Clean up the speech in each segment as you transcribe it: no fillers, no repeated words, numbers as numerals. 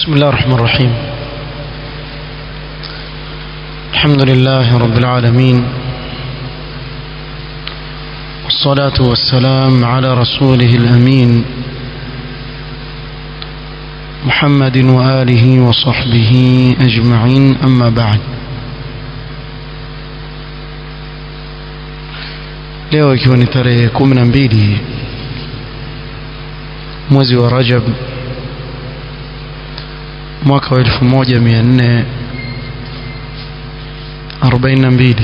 بسم الله الرحمن الرحيم. الحمد لله رب العالمين، والصلاة والسلام على رسوله الأمين محمد وآله وصحبه أجمعين، أما بعد. leo ikiwa ni tarehe 12 mwezi wa Rajab mwaka wa 1442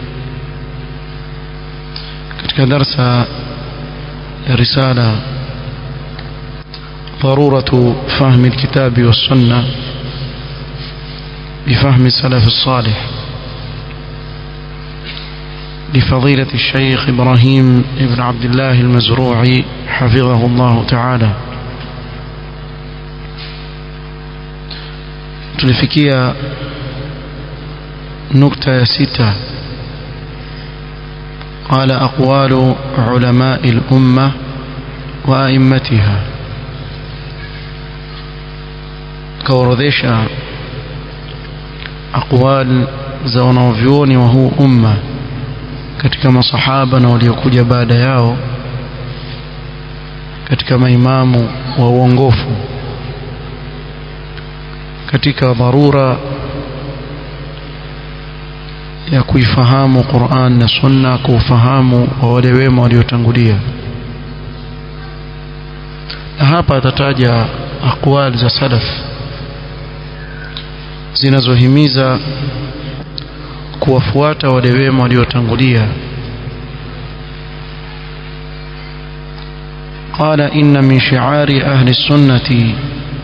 katika darsa ya risala ضرورة فهم الكتاب والسنة بفهم السلف الصالح لفضيلة الشيخ إبراهيم ابن عبد الله المزروعي حفظه الله تعالى. tulifikia nukta ya 6. قال أقوال علماء الأمة وأئمتها. كورديشا أقوال za wanavyuoni wa huu umma katika masahaba na waliokuja baada yao katika maimamu wa uongofu katika dharura ya kuifahamu Qur'an na Sunna, kufahamu wa wale wema waliotangulia. Na hapa atataja aqwal za salaf zinazohimiza kuwafuata wale wema waliotangulia. قال إن من شعار أهل السنة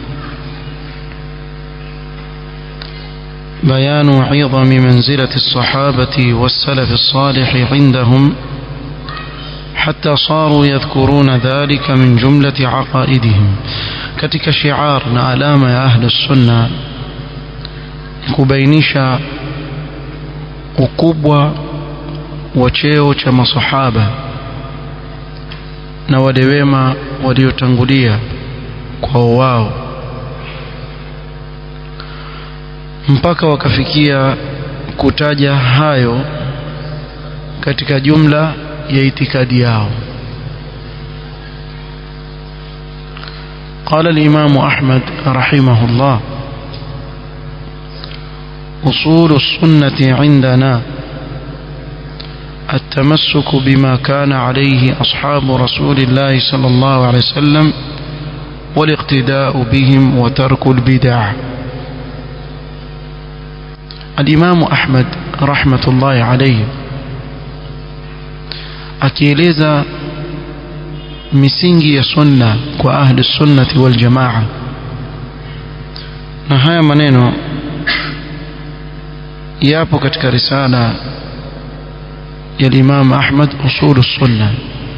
بيان عظم منزلة الصحابة والسلف الصالح عندهم حتى صاروا يذكرون ذلك من جملة عقائدهم. katika shi'ar na alama ya ahli sunna kubainisha ukubwa wa cheo cha masahaba na wale wema waliotangulia kwa wao mpaka wakafikia kutaja hayo katika jumla ya itikadi yao. قال الإمام أحمد رحمه الله: أصول السنة عندنا التمسك بما كان عليه أصحاب رسول الله صلى الله عليه وسلم والاقتداء بهم وترك البدع. الإمام أحمد رحمة الله عليه akieleza misingi ya sunna kwa ahli sunnati wal jamaa, na haya maneno yapo katika risala ya Imam Ahmad usul sunna,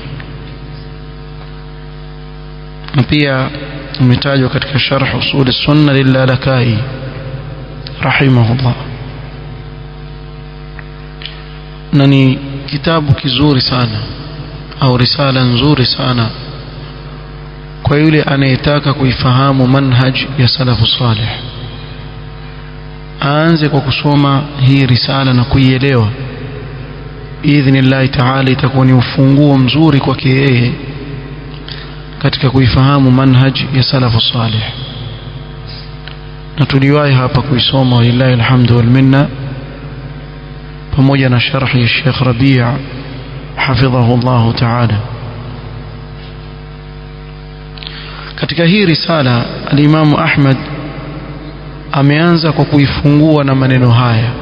na pia umetajwa katika sharh usul sunna lilalakai rahimahullah. na ni kitabu kizuri sana au risala nzuri sana kwa yule anayetaka kuifahamu manhaj ya salafu salih. aanze kwa kusoma hii risala na kuielewa, biidhnillah ta'ala itakuwa ni ufunguo mzuri kwake yeye katika kuifahamu manhaj ya salafu salih. na tuliwahi hapa kuisoma walillahi alhamdu wal minna pamoja na sharhi ya Sheikh Rabi' hafidhahu Allah ta'ala. katika hii risala al-Imam Ahmad ameanza kwa kuifungua na maneno haya: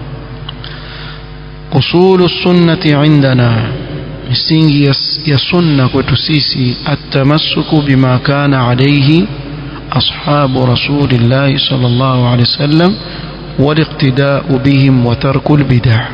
usulu sunnati indana, misingi ya sunna kwetu sisi, at-tamassuku bima kana alayhi ashabu rasulillahi sallallahu alayhi wasallam wal-iqtida'u bihim wa tarkul bid'ah,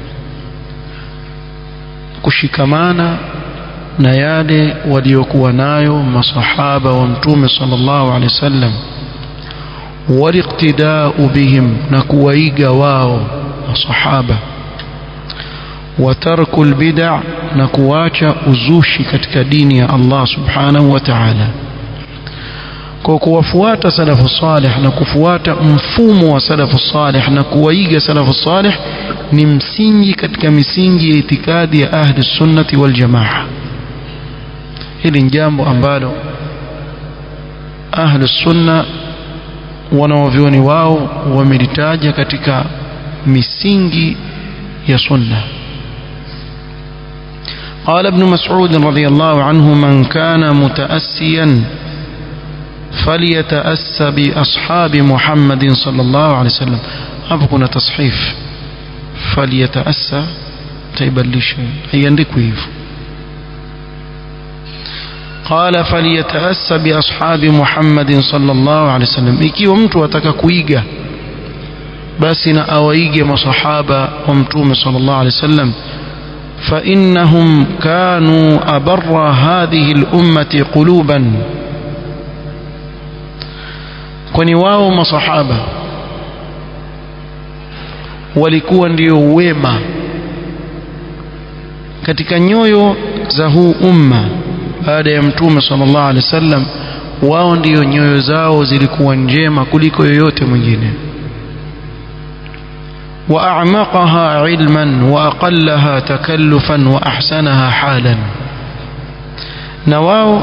kushikamana na yale waliokuwa nayo masahaba wa mtume sallallahu alayhi wasallam, wal-iqtida'u bihim, na kuwaiga wao masahaba, wa tarkul bid'ah, na kuacha uzushi katika dini ya Allah subhanahu wa ta'ala. kwa kuwafuata salafu salih na kufuata mfumo wa salafu salih na kuwaiga salafu salih ni msingi katika misingi ya itikadi ya ahli sunnati wal jamaa. Hili ni jambo ambalo ahli sunna wanaovioni wao wamelitaja katika misingi ya sunna. قال ابن مسعود رضي الله عنه من كان متأسيا فليتأسى بأصحاب محمد صلى الله عليه وسلم. هذا كنا تصحيف فليتأسى تيبلش هيندكوا. قال فليتأسى بأصحاب محمد صلى الله عليه وسلم. ikiwa mtu ataka kuiga basi na awaige masahaba wa mtume sallallahu alaihi wasallam, فإنهم كانوا أبر هذه الأمة قلوبا. kwani wao masahaba walikuwa ndio wema katika nyoyo za huu umma baada ya mtume sallallahu alaihi wasallam. wao ndio nyoyo zao zilikuwa njema kuliko yoyote mwingine. وأعمقها علما وأقلها تكلفا وأحسنها حالا. نواو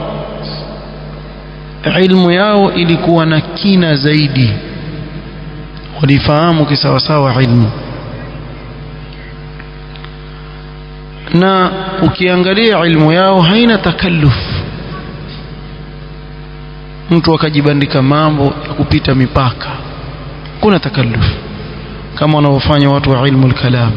علم yao ilikuwa na kina zaidi, walifahamu kisawasawa ilmu. na ukiangalia ilmu yao haina takalluf, mtu akajibandika mambo ya kupita mipaka, kuna takalluf kama wanaofanya watu wa ilmu al-kalam.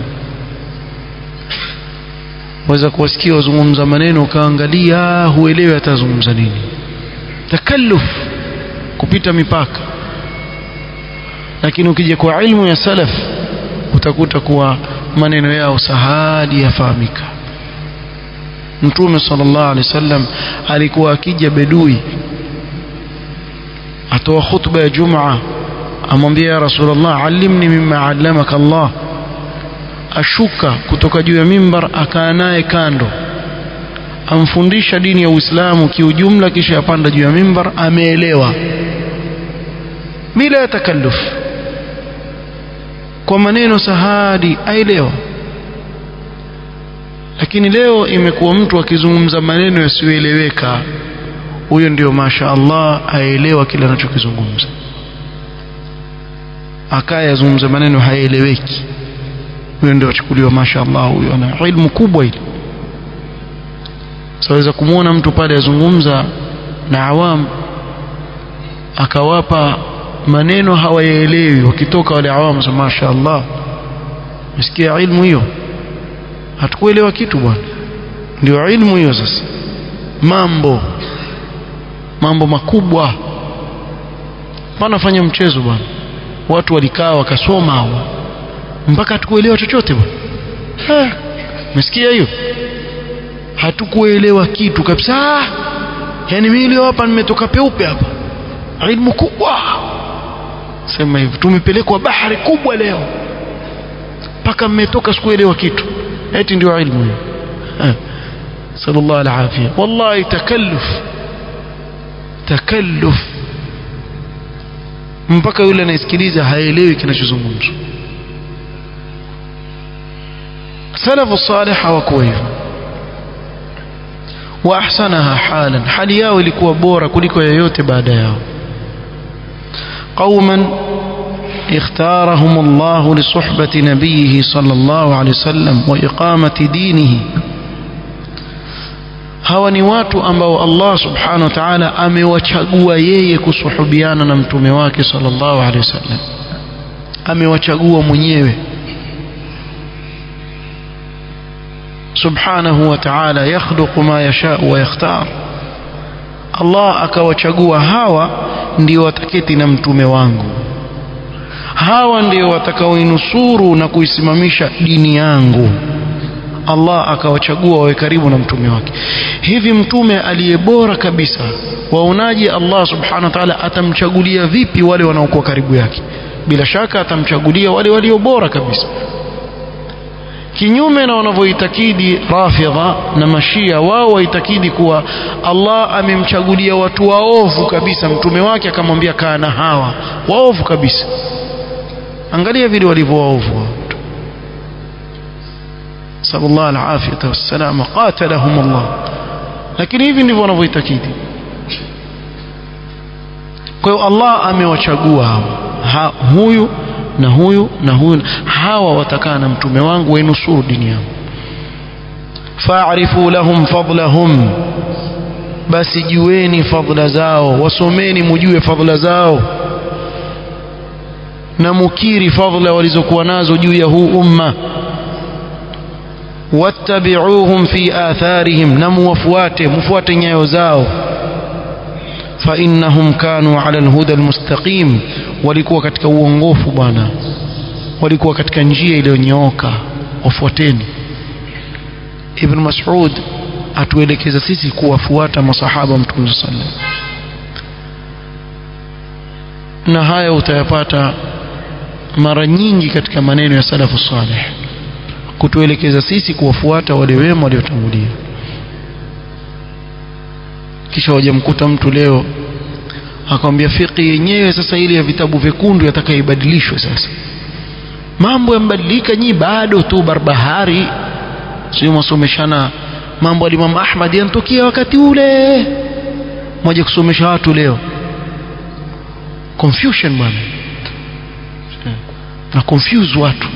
waweza kuwasikia wazungumza maneno ukaangalia huelewi atazungumza nini, takalluf kupita mipaka. lakini ukija kwa ilmu ya salaf utakuta kuwa maneno yao sahali yafahamika. Mtume sallallahu alaihi wasallam alikuwa akija bedui atoa khutba ya Jumaa, amwambia ya Rasulullah allimni mimma allamaka Allah. ashuka kutoka juu ya mimbar akaa naye kando, amfundisha dini ya Uislamu kiujumla, kisha apanda juu ya mimbar, ameelewa bila takalluf, kwa maneno sahadi aelewa. lakini leo imekuwa mtu akizungumza maneno yasiyoeleweka, huyo ndio masha Allah aelewa kile anachokizungumza, akaya zungumza maneno haeleweki, huyo ndio achukuliwa masha Allah, huyo ana ilmu kubwa ile. Saweza kumuona mtu pale azungumza na awam akawapa maneno hawaelewi, wakitoka wale awam sema masha Allah, msikia ilmu hiyo, hatukuelewa kitu bwana. Ndio ilmu hiyo sasa, mambo makubwa, wanafanya mchezo bwana. Watu walikaa wakasoma hawa mpaka hatukuelewa chochote bwana. Msikia hiyo, hatukuelewa kitu kabisa. Yani mimi leo hapa nimetoka peupe hapa, ilmu kubwa, sema hivyo, tumepelekwa bahari kubwa leo mpaka mmetoka sikuelewa kitu, eti ndio ilmu hiyo. Sallallahu alaihi wasallam. Wallahi takalluf mpaka yule anayesikiliza haelewi kinachozungumzwa. Salafu salih hawakuwa hivyo. wa ahsanaha halan, hali yao ilikuwa bora kuliko yoyote baada yao. qauman اختارهم الله لصحبة نبيه صلى الله عليه وسلم وإقامة دينه. hawa ni watu ambao Allah subhanahu wa ta'ala amewachagua yeye kusuhubiana na mtume wake sallallahu alaihi wasallam, amewachagua mwenyewe subhanahu wa ta'ala. yakhluqu ma yasha wa yakhtar, Allah akawachagua hawa ndio wataketi na mtume wangu, hawa ndio watakaoinusuru na kuisimamisha dini yangu. Allah akawachagua wawe karibu na mtume wake. Hivi mtume aliyebora kabisa, waonaje Allah subhanahu wa ta'ala atamchagulia vipi wale wanaokuwa karibu yake? Bila shaka atamchagulia wale walio bora kabisa. kinyume na wanavyoitakidi Rafidha na Mashia. Wao waitakidi kuwa Allah amemchagulia watu waovu kabisa, mtume wake akamwambia kaa na hawa waovu kabisa. Angalia vile walivyo waovu. Sallallahu alaihi wasallam qatalahum Allah. Lakini hivi ndivyo wanavyoitakidi. Kwa hiyo Allah amewachagua huyu na huyu na huyu, hawa watakaa na mtume wangu wainusuru dini yangu. Fa'rifu lahum fadlahum, basi jueni fadla zao, wasomeni mujue fadla zao na mukiri fadla walizokuwa nazo juu ya huu umma. Wattabi'uhum fi atharihim, na mufuate nyayo zao. Fa innahum kanu ala alhuda almustaqim, walikuwa katika uongofu bwana, walikuwa katika njia iliyonyooka, wafuateni. Ibn Mas'ud atuelekeza sisi kuwafuata masahaba Mtume sallallahu alaihi wasallam, na haya utayapata mara nyingi katika maneno ya salafu salih, kutuelekeza sisi kuwafuata wale wema waliotangulia. Kisha wajamkuta mtu leo akamwambia fiqh yenyewe sasa ile ya vitabu vyekundu yatakaibadilishwe, sasa mambo yambadilika, nyi bado tu barbahari, sio msomeshana mambo ya Imam Ahmad yanatokea wakati ule, mmoja kusomesha watu leo. Confusion bwana, na confuse watu,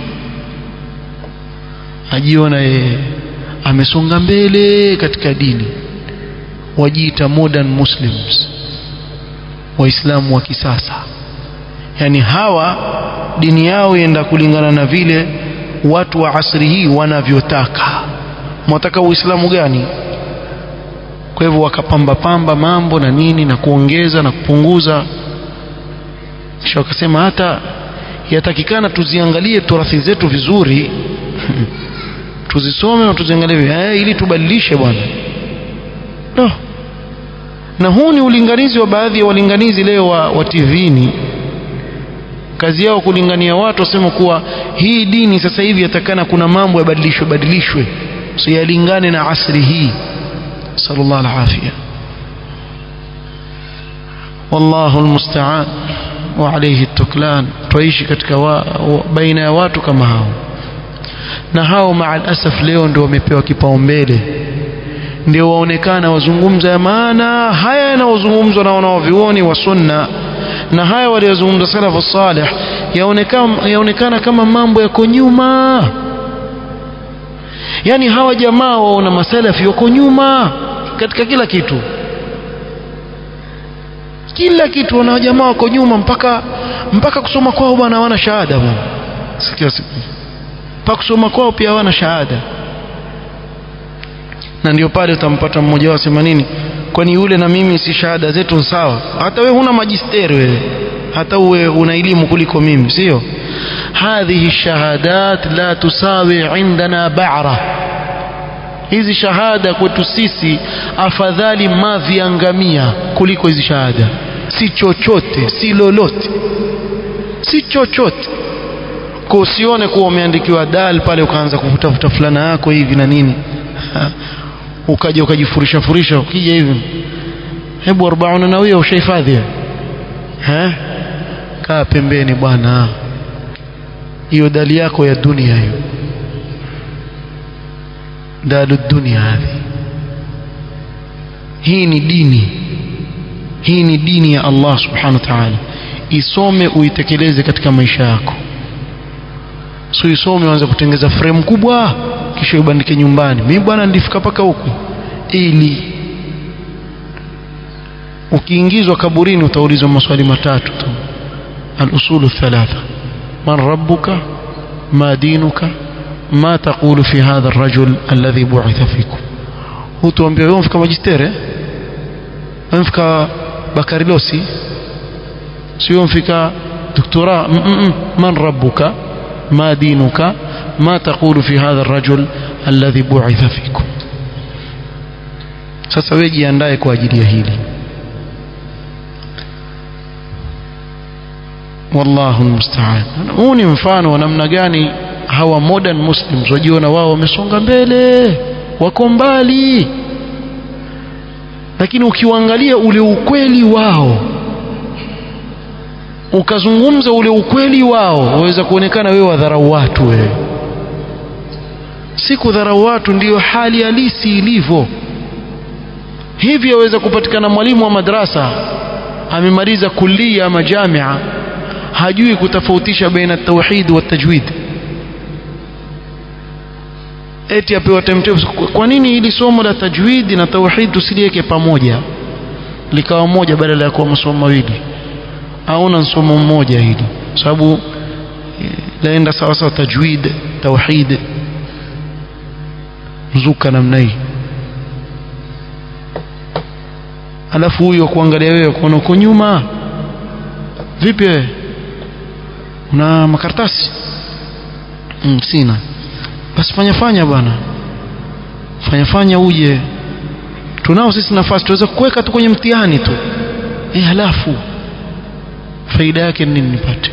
ajiona yeye amesonga mbele katika dini, wajiita modern Muslims, waislamu wa kisasa. Yani hawa dini yao ienda kulingana na vile watu wa asri hii wanavyotaka. Mwataka uislamu gani? Kwa hivyo wakapamba mambo na nini na kuongeza na kupunguza. Kisha wakasema hata yatakikana tuziangalie turathi zetu vizuri tuzisome na tuziangalie ili tubadilishe bwana. No. Na huu ni ulinganizi wa baadhi ya walinganizi leo wa TVini. Kazi yao kulingania watu, wasema kuwa hii dini sasa hivi yatakana kuna mambo yabadilishwe so yalingane na asri hii. Sallallahu alaihi. Wallahu almusta'an wa alayhi at-tuklan. Tuishi katika baina ya watu kama hao, na hao maal asaf leo ndio wamepewa kipaumbele, ndio waonekana wazungumza ya maana. Haya yanayozungumzwa na wanaovioni wa sunna na haya waliozungumza salafu salih yaonekana kama mambo yako nyuma. Yani hawa jamaa waona masalafi wako nyuma katika kila kitu, wana jamaa wako nyuma mpaka kusoma kwao bwana hawana shahada bwana. Sikia mpaka kusoma kwao pia hawana shahada. Na ndio pale utampata mmoja wao sema nini, kwani yule na mimi si shahada zetu sawa? Hata wewe huna majisteri wewe, hata uwe una elimu kuliko mimi, sio? Hadhihi shahadat la tusawi indana ba'ra. Hizi shahada kwetu sisi afadhali mavi ya ngamia kuliko hizi shahada. Si chochote, si lolote, si chochote. Kwa usione kuwa umeandikiwa dal pale ukaanza kufutafuta fulana yako hivi na nini, ukaja ukajifurisha ukija hivi, hebu 40 na wewe ushahifadhi kaa pembeni bwana. Hiyo dali yako ya dunia, hiyo dalu dunia hadi. Hii ni dini ya Allah subhanahu wa ta'ala. Isome uitekeleze katika maisha yako, sio isome uanze kutengeza frame kubwa kisha ubandike nyumbani. Mimi bwana nilifika paka huku, ili ukiingizwa kaburini utaulizwa maswali matatu tu, al-usulu thalatha: man rabbuka, ma dinuka, ma taqulu fi hadha ar-rajul alladhi bu'itha fikum. Hutuambia wewe mfika majistere, mfika bakarilosi, sio mfika doktora. Man rabbuka, ma dinuka, ما تقول في هذا الرجل الذي بعث فيكم. Sasa wewe jiandae kwa ajili ya hili. Wallahu almusta'an. Huu ni mfano wa namna gani hawa modern muslims wajiona wao wamesonga mbele, wako mbali, lakini ukiangalia ule ukweli wao, ukazungumza ule ukweli wao, waweza kuonekana wewe wadharau watu. Wewe si kudharau watu, ndiyo hali halisi ilivyo. Hivi yaweza kupatikana mwalimu wa madrasa amemaliza kulia ama jamia, hajui kutofautisha baina tauhid wa tajwid, eti apewa timetable. Kwa nini hili somo la tajwid na tauhid tusiliweke pamoja likawa moja badala ya kuwa masomo mawili? Aona somo mmoja hili, sababu laenda sawa sawa, tajwid tauhid mzuka namna hii. Alafu huyo kuangalia wewe kuona uko nyuma, vipi wewe una makaratasi? Sina. Basi fanya bwana, fanya uje, tunao sisi nafasi, tuweza kuweka tu kwenye mtihani tu. Halafu faida yake nini nipate?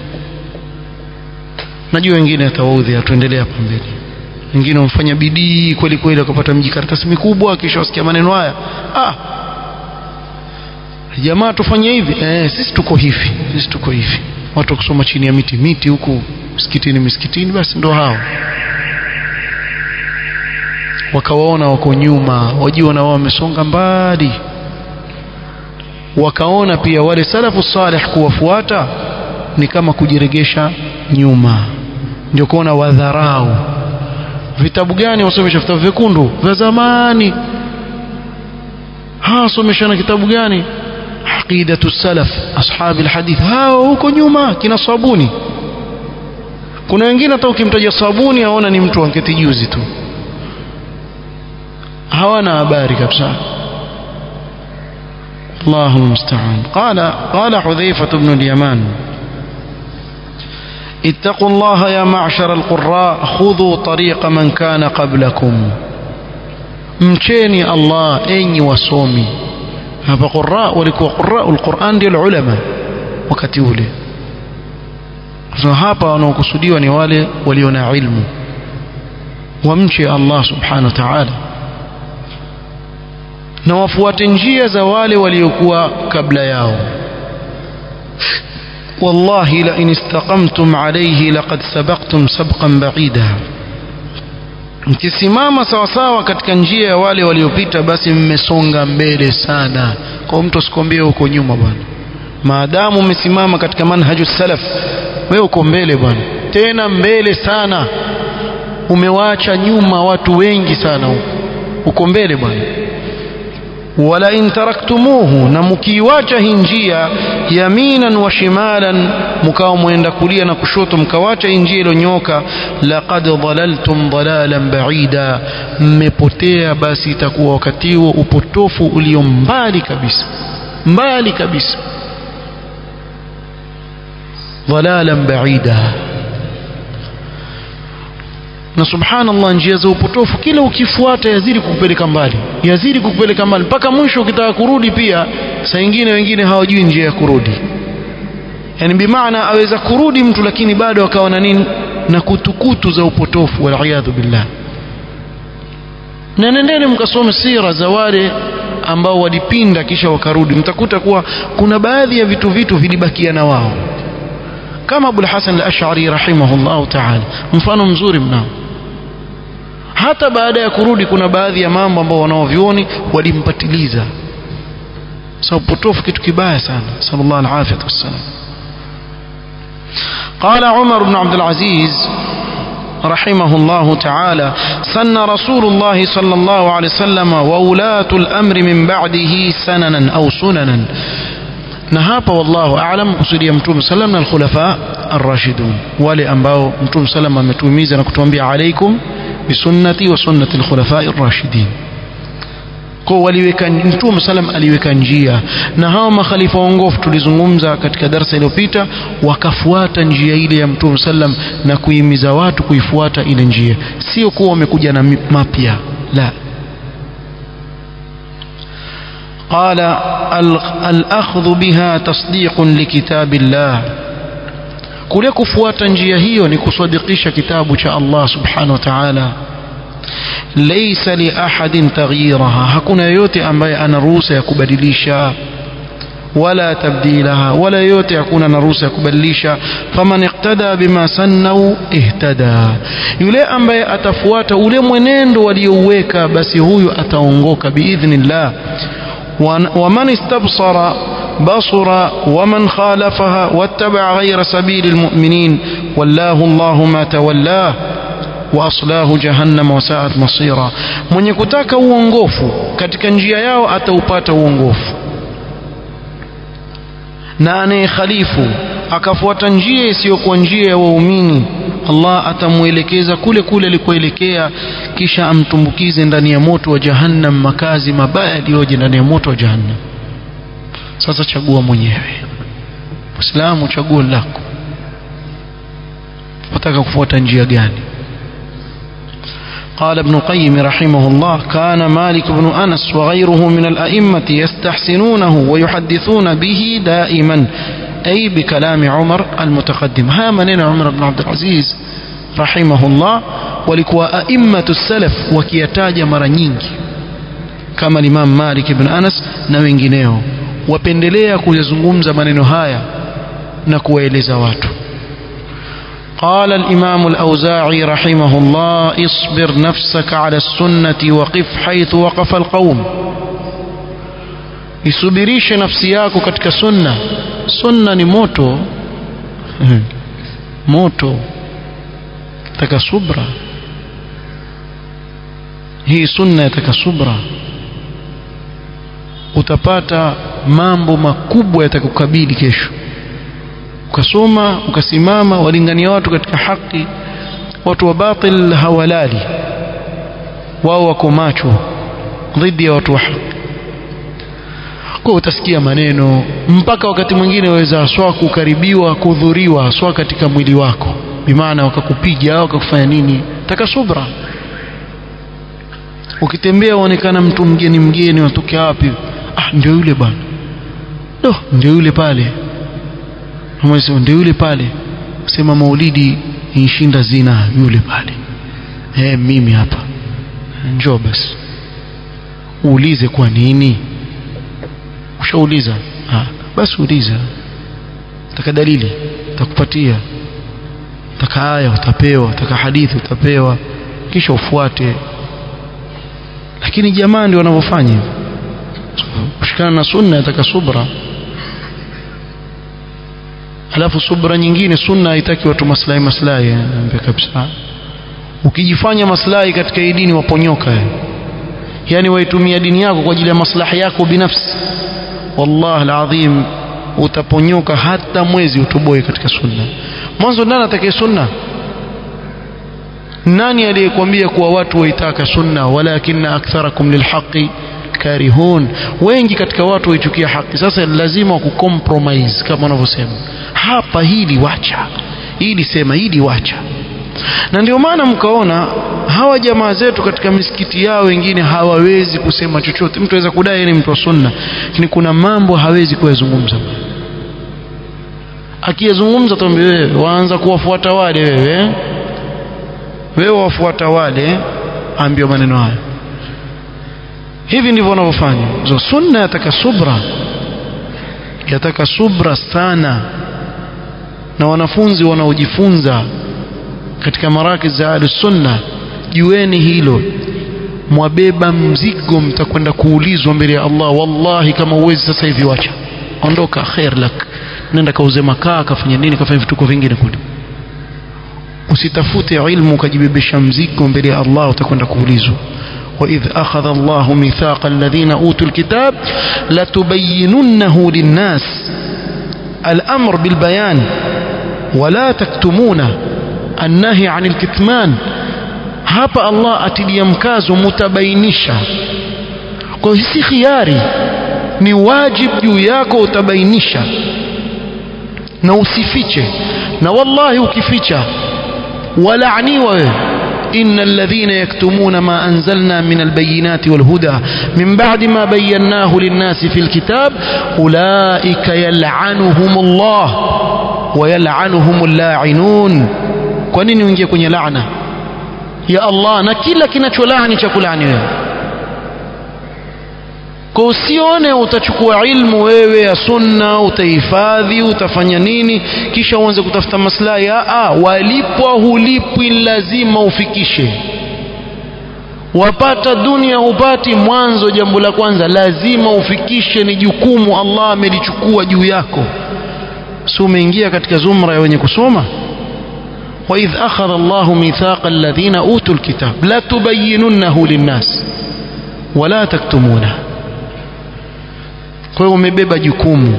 Najua wengine atawaudhi, atuendelea hapa mbele. Wengine wamfanya bidii kweli kweli akapata mjikaratasi mikubwa, kisha wasikia maneno haya, jamaa tufanye hivi. Sisi tuko hivi, watu kusoma chini ya miti huku miskitini, basi ndo hao. Wakawaona wako nyuma, wajiona wao wamesonga mbali. Wakaona pia wale salafu salih kuwafuata ni kama kujiregesha nyuma, ndio kuona wadharau. Vitabu gani wasomesha? Vitabu vyekundu vya zamani. Someshana kitabu gani? Aqidatu salaf ashabi alhadith. Hao huko nyuma kina Sabuni. Kuna wengine hata ukimtaja Sabuni aona ni mtu anketi juzi tu, hawana habari kabisa. Allahu musta'an. Qala Hudhayfa ibn al-Yaman, اتقوا الله يا معشر القراء خذوا طريق من كان قبلكم. mcheni Allah enyi wasomi. Hapa qurra walikuwa qurraul Qur'an ndio ulama wakati ule. Sasa hapa wanaokusudiwa ni wale walio na ilmu, wamche Allah subhanahu wa ta'ala na wafuate njia za wale waliokuwa kabla yao. wallahi la in istaqamtum alayhi laqad sabaqtum sabqan ba'ida, mkisimama sawa sawa katika njia ya wale waliopita basi mmesonga mbele sana. Kwa mtu asikwambie uko nyuma bwana, maadamu umesimama katika manhaju salaf wewe uko mbele bwana, tena mbele sana, umewaacha nyuma watu wengi sana, uko mbele bwana. wala in taraktumuhu, na mkiiacha hii njia, yaminan wa shimalan, mkao muenda kulia na kushoto, mkawacha hii njia iliyonyoka, laqad dhalaltum dhalalan ba'ida, mmepotea basi itakuwa wakati huo upotofu ulio mbali kabisa, dhalalan ba'ida. Na subhanallah, njia za upotofu kila ukifuata yazidi kukupeleka mbali mpaka mwisho. Ukitaka kurudi pia saa nyingine wengine hawajui njia ya kurudi, yani bimaana aweza kurudi mtu lakini bado akawa na nini, na kutukutu za upotofu, waliyadhu billah. Na nendeni mkasome sira za wale ambao walipinda kisha wakarudi, mtakuta kuwa kuna baadhi ya vitu vilibakia na wao, kama Abu al-Hasan al-Ash'ari rahimahullah ta'ala, mfano mzuri mnao. Hata baada ya kurudi kuna baadhi ya mambo ambao wanaovioni walimpatiliza. Sababu potofu kitu kibaya sana, sallallahu alaihi wasallam. قال عمر بن عبد العزيز رحمه الله تعالى: سن رسول الله صلى الله عليه وسلم وولاة الأمر من بعده سننا أو سننا. نهاب والله أعلم أصلي متوم سلم الخلفاء الراشدون، ولي أنباو متوم سلم متوميزا نكتوم عليكم بسنتي وسنة الخلفاء الراشدين. kwa waliweka Mtume sallam aliweka njia, na hao makhalifa waongofu tulizungumza katika darasa iliyopita, wakafuata njia ile ya Mtume sallam na kuhimiza watu kuifuata ile njia, sio kuwa wamekuja na mapya, la. قال الأخذ بها تصديق لكتاب الله kule kufuata njia hiyo ni kusadikisha kitabu cha Allah subhanahu wa ta'ala. Laysa li ahadin taghyiraha, hakuna yote ambaye ana ruhusa ya kubadilisha, wala tabdilaha, wala yote hakuna na ruhusa ya kubadilisha. Faman iqtada bima sannau ihtada, yule ambaye atafuata ule mwenendo waliouweka basi huyu ataongoka biidhnillah. Wa man istabsara basura wa man khalafaha wattaba ghayra sabilil mu'minin wallahu Allahu ma tawalla wa aslahu jahannam wa sa'at masira. Mwenye kutaka uongofu katika njia yao ataupata uongofu, na anayekhalifu akafuata njia isiyokuwa njia ya waumini Allah atamuelekeza kule kule alikoelekea, kisha amtumbukize ndani ya moto wa jahannam, makazi mabaya yaliyoje ndani ya moto wa jahannam. Sasa chagua mwenyewe Muislamu, chaguo lako, unataka kufuata njia gani? قال ابن القيم رحمه الله: كان مالك بن أنس وغيره من الأئمة يستحسنونه ويحدثون به دائما، أي بكلام عمر المتقدم. ها منين عمر بن عبد العزيز رحمه الله walikuwa أئمة السلف wakiyataja mara nyingi kama Imam Malik ibn Anas na wengineo, wapendelea kuyazungumza maneno haya na kuwaeleza watu. قال الإمام الأوزاعي رحمه الله: اصبر نفسك على السنة وقف حيث وقف القوم. isubirishe nafsi yako katika sunna. Sunna ni moto moto, taka subra. Hii sunna yataka subra. Utapata mambo makubwa yatakukabili kesho. Ukasoma ukasimama walingania watu katika haki, watu wa batil hawalali, wao wako macho dhidi ya watu wa haki. Kwa utasikia maneno mpaka wakati mwingine waweza aswa kukaribiwa, kudhuriwa aswa katika mwili wako, bimaana wakakupiga au wakakufanya nini. Taka subra. Ukitembea uonekana mtu mgeni, watoka wapi? Ndio yule bwana, ndio yule pale, ndio yule pale, sema maulidi inshinda zina, yule pale. Mimi hapa, njoo basi uulize kwa nini. Ushauliza? Basi uliza, taka dalili utakupatia, taka aya utapewa, taka hadithi utapewa, kisha ufuate. Lakini jamaa ndio wanavyofanya hivyo. Kushikana na sunna yataka subra. Alafu subra nyingine, sunna haitaki watu maslahi, naambia kabisa. Ukijifanya maslahi katika hii dini waponyoka, yani waitumia dini yako kwa ajili ya maslahi yako binafsi, wallahi alazim utaponyoka hata mwezi utoboe katika sunna. Mwanzo nani atakaye sunna? Nani aliyekwambia kuwa watu waitaka sunna? Walakinna aktharakum lilhaqi karihun, wengi katika watu waichukia haki. Sasa lazima kucompromise, kama wanavyosema hapa, hili wacha, hili sema, hili wacha. Na ndio maana mkaona hawa jamaa zetu katika misikiti yao wengine hawawezi kusema chochote. Mtu aweza kudai ni mtu wa sunna, lakini kuna mambo hawezi kuyazungumza. Akiyazungumza tuambie wewe waanza kuwafuata wale, wewe wafuata wale, ambio maneno haya. Hivi ndivyo wanavyofanya. Sunna yataka subra, yataka subra sana. Na wanafunzi wanaojifunza katika marakiz za Ahlus-Sunnah, jueni hilo, mwabeba mzigo, mtakwenda kuulizwa mbele ya Allah. Wallahi kama uwezi sasa hivi wacha, ondoka, khair lak, nenda kauze makaa, kafanya nini, kafanya vituko vingine kule. Usitafute ilmu ukajibebesha mzigo mbele ya Allah, utakwenda kuulizwa. وإذ أخذ الله ميثاق الذين أوتوا الكتاب لتبيننه للناس، الأمر بالبيان ولا تكتمونه، النهي عن الكتمان. hapa Allah atilia mkazo mutabainisha. Kwa hiyo si khiari, ni wajib juu yako utabainisha na usifiche. Na wallahi ukificha walaaniwa wewe. إن الذين يكتمون ما أنزلنا من البينات والهدى من بعد ما بيناه للناس في الكتاب أولئك يلعنهم الله ويلعنهم اللاعنون. kwa nini uingie kwenye laana ya Allah na kila kinacholaani cha kulaani wewe? Kwa usione utachukua ilmu wewe ya sunna utahifadhi utafanya nini kisha uanze kutafuta maslahi. Walipwa hulipwi lazima ufikishe. Wapata dunia hupati mwanzo, jambo la kwanza lazima ufikishe, ni jukumu Allah amelichukua juu yako. Si umeingia katika zumra ya wenye kusoma? وإذ أخذ الله ميثاق الذين أوتوا الكتاب لا تبيننه للناس ولا تكتمونه. kwa hiyo umebeba jukumu,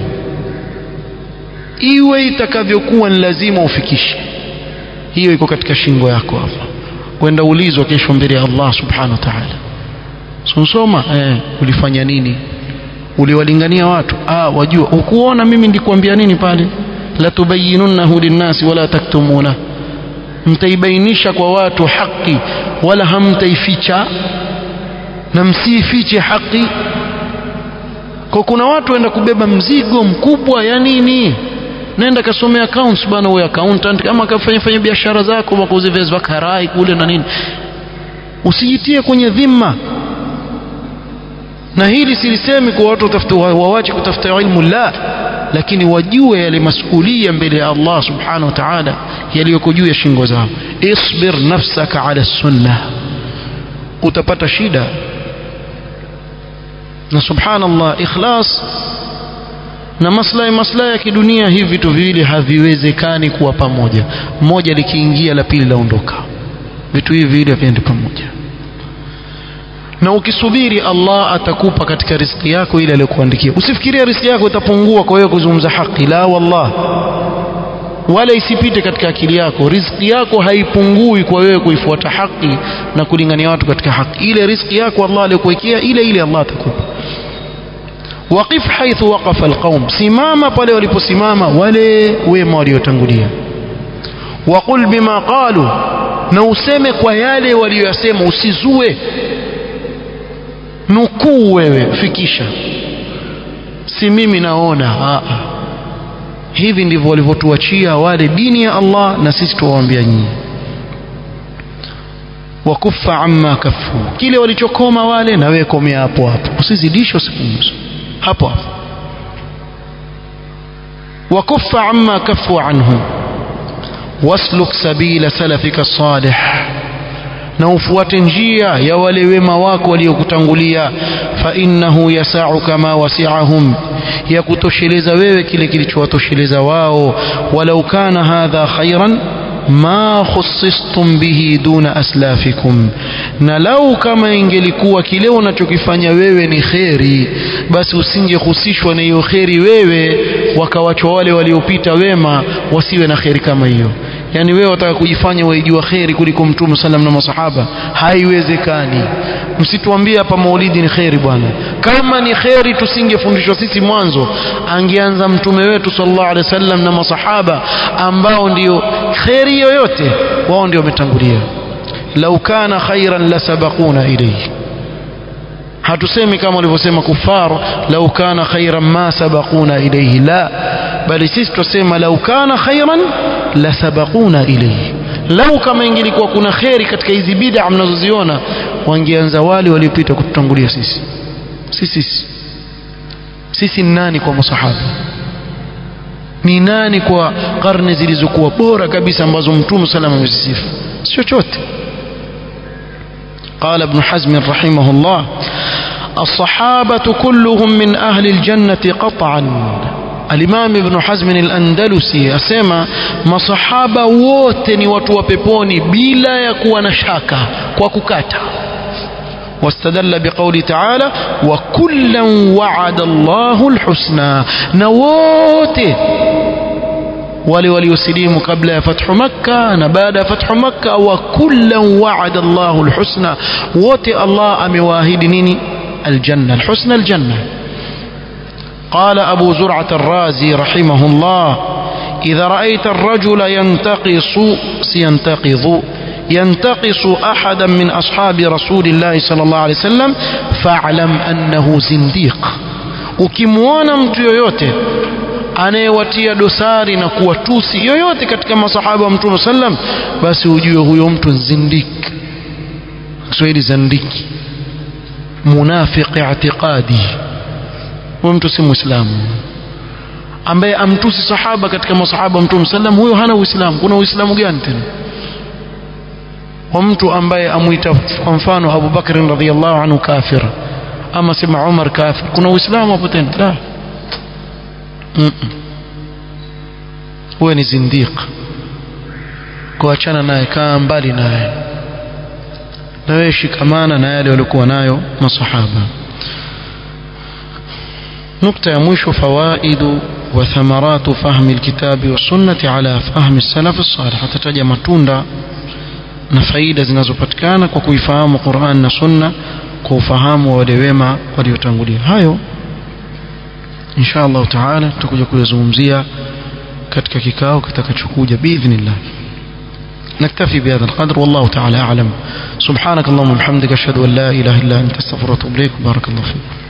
iwe itakavyokuwa ni lazima ufikishe. Hiyo iko katika shingo yako hapa, kwenda ulizwa kesho mbele ya Allah subhanahu wa ta'ala. Soma ulifanya nini? Uliwalingania watu? Wajua ukuona mimi nilikwambia nini pale? la tubayyinunnahu linnasi wala taktumuna, mtaibainisha kwa watu haki wala hamtaificha, na msifiche haki. Kwa kuna watu waenda kubeba mzigo mkubwa ya nini? Nenda kasomea accounts bana, wewe accountant, kama kafanya biashara zako makauze viazi vya karai kule na nini, usijitie kwenye dhima. Na hili silisemi kwa watu waache kutafuta ilmu, la, lakini wajue yale masuhulia mbele ya Allah subhanahu wa ta'ala yaliyoko juu ya shingo zao. Isbir nafsaka ala sunnah, utapata shida. Na subhanallah, ikhlas na maslahi ya kidunia, hivi vitu viwili haviwezekani kuwa pamoja. Moja likiingia la pili laondoka. Vitu hivi viwili haviende pamoja. Na ukisubiri Allah atakupa katika riziki yako ile aliyokuandikia. Usifikirie riziki yako itapungua kwa wewe kuzungumza haki, la wallah, wala isipite katika akili yako. Riziki yako haipungui kwa wewe kuifuata haki na kulingania watu katika haki. Ile riziki yako Allah aliyokuwekea ile Allah atakupa. waqif haithu waqafa alqaum, simama pale waliposimama wale wema waliotangulia. waqul bima qalu, na useme kwa yale waliyosema, usizue. Nukuu wewe, fikisha. Si mimi naona, hivi ndivyo walivyotuachia wale dini ya Allah, na sisi tuwaambia nyinyi. Wakuffa amma kafu, kile walichokoma wale na wewe komea hapo hapo, usizidishe usipunguze hapo hapo. Wakuffa amma kafu anhu wasluk sabila salafika salih, na ufuate njia ya wale wema wako waliokutangulia. Fa innahu yasau kama wasi'ahum, ya kutosheleza wewe kile kilichowatosheleza wao. Walau kana hadha khairan ma khussistum bihi duna aslafikum, na lau kama ingelikuwa kile unachokifanya wewe ni kheri, basi usingehusishwa na hiyo kheri wewe, wakawachwa wale waliopita wema wasiwe na kheri kama hiyo. Yani wewe wataka kujifanya waijua kheri kuliko Mtume sallam na masahaba? Haiwezekani. Msituambie hapa maulidi ni kheri bwana. Kama ni kheri tusingefundishwa sisi mwanzo, angeanza Mtume wetu sallallahu alaihi wasallam na masahaba ambao ndio kheri yoyote, wao ndio wametangulia. Lau kana khairan la sabaquna ilayhi, hatusemi kama walivyosema kufar lau kana khairan ma sabaquna ilayhi, la, bali sisi tusema lau kana khairan la sabaquna ilayhi. Lau kama ingelikuwa kuna khairi katika hizi bid'a mnazoziona, wangeanza wale waliopita kututangulia sisi. Sisi ni nani kwa masahaba? Ni nani kwa karne zilizokuwa bora kabisa ambazo Mtume sallallahu alayhi wasallam amezisifu? Si chochote. قال ابن حزم رحمه الله: الصحابة كلهم من أهل الجنة قطعا. الإمام ابن حزم الأندلسي أسمى ما صحابة ووتني وتوببوني بلا يكون شاكا وككاتا. واستدل بقول تعالى: وكلا وعد الله الحسنى. نووته وليسلم قبل فتح مكة نبعد فتح مكة. وكلا وعد الله الحسنى، وتي الله أمواهد نيني الجنة، الحسنى الجنة. قال أبو زرعة الرازي رحمه الله: إذا رأيت الرجل ينتقص أحدا من أصحاب رسول الله صلى الله عليه وسلم فاعلم أنه زنديق. ukimwona mtu yoyote anayewatia dosari na kuwatusi yoyote katika masahaba wa Mtume sallam, basi ujue huyo mtu zindik, Kiswahili zindiki, munafiqi i'tiqadi. Huyo mtu si muislamu. Ambaye amtusi sahaba katika masahaba wa Mtume sallam, huyo hana uislamu. Kuna uislamu gani tena? Wa mtu ambaye amuita kwa mfano Abu Bakr radhiyallahu anhu kafir, ama sema Umar kafir, kuna uislamu hapo tena? La. Huyo ni zindiq. Kuachana naye, kaa mbali naye, na wewe shikamana na yale walikuwa nayo masahaba. نقطة مشو فوائد وثمرات فهم الكتاب والسنة على فهم السلف الصالح. تتجا matunda na faida zinazopatikana kwa kuifahamu Qur'an na Sunna, kwa ufahamu wa wale wema waliotangulia. Hayo insha Allah taala tutakuja kuyazungumzia katika kikao kitakachokuja biidhnillah. نكتفي بهذا القدر والله تعالى أعلم. سبحانك اللهم وبحمدك أشهد أن لا إله إلا أنت أستغفرك وأتوب إليك. بارك الله فيك.